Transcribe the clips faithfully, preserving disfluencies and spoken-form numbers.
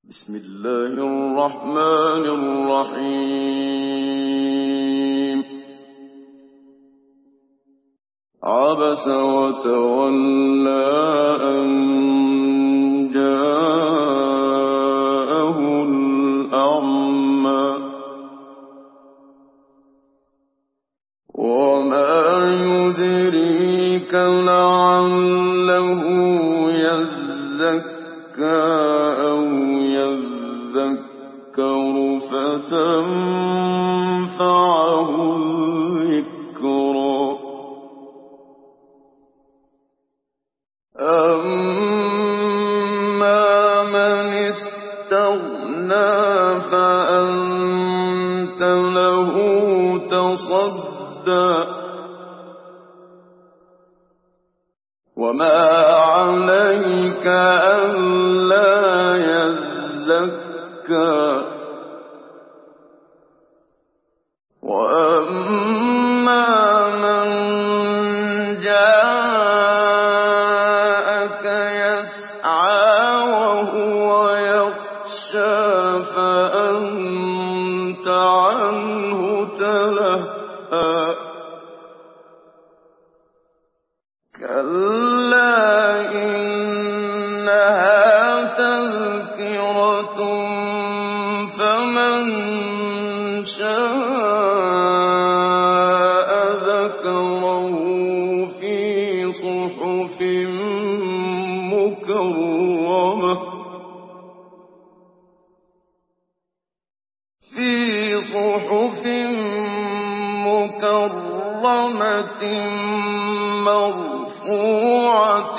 بسم الله الرحمن الرحيم عبس وتولى أن جاءه الأعمى وما يدريك لعله يزكى أو يذكر فتنفعه الذكرى أما من استغنى فأنت له تصدى وما عليك ألا يزكى وأما من جاءك يسعى وهو يخشى فأنت عنه تلهى كلا إنها تذكرة فمن شاء ذكره في صحف مكرمة في صحف مكرمة مرفوعة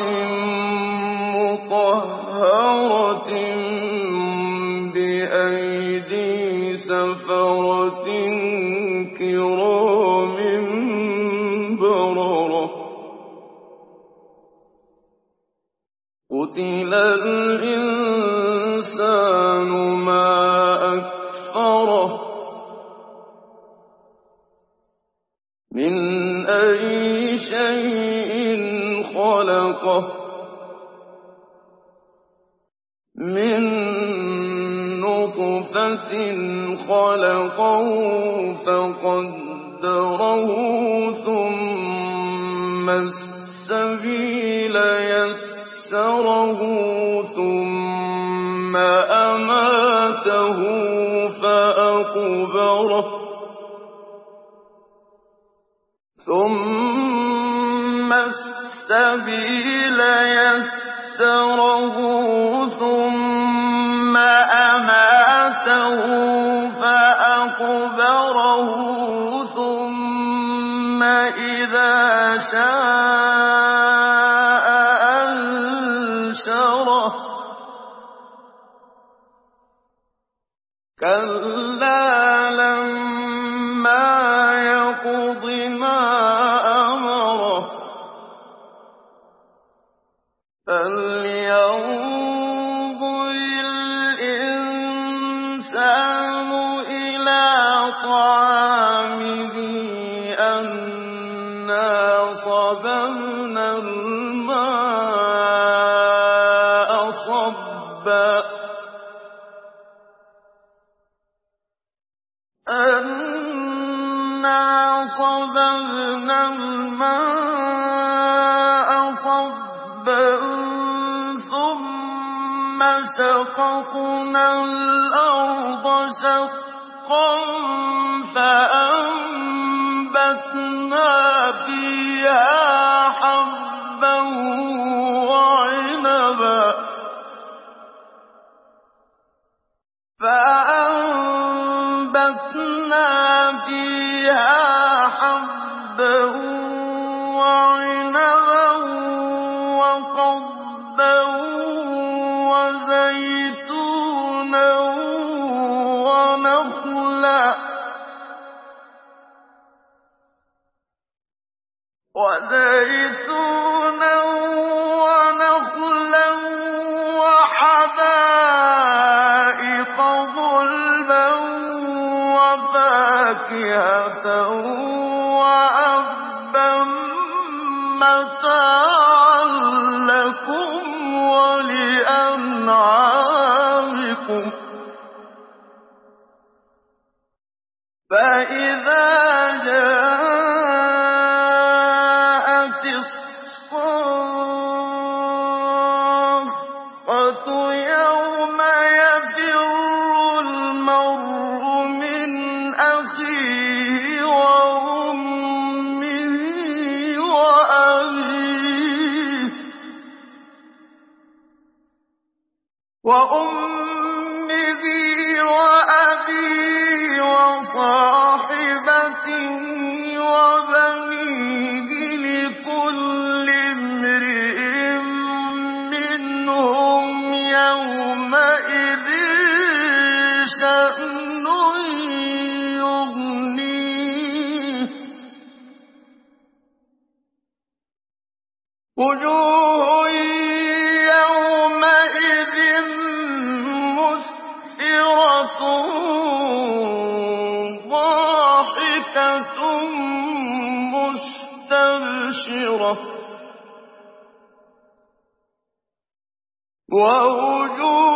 مطهرة بأيدي سفرة كرام بررة قتل الإنسان ما أكفره من أي شيء خلقه من نطفة خلقه فقدره ثم السبيل يسره ثم أماته فأقبره ثم السبيل يسره ثم أماته فأقبره ثم إذا شاء أنشره كلا لما يقض ما أمره فلينظر الإنسان إلى طعامه أنا صببنا الماء صبا أنا صببنا الماء صبا ثم شققنا الأرض شقا فأنبتنا فيها حبا وعنبا فأنبتنا فيها حبا وعنبا وقضبا وزيتونا ونخلا وزيتونا ونخلا وحدائق غلبا وفاكهة وأبا متاعا لكم ولأنعامكم لكم فإذا جاءت الصاخة يوم يفر المرء من أخيه وأمه وأبيه وأمه وأبيه وصاحبته وبنيه لكل امرئ منهم يومئذ شأن يغنيه وجوه يومئذ مسفرة ضاحكة مستبشرة ووجوه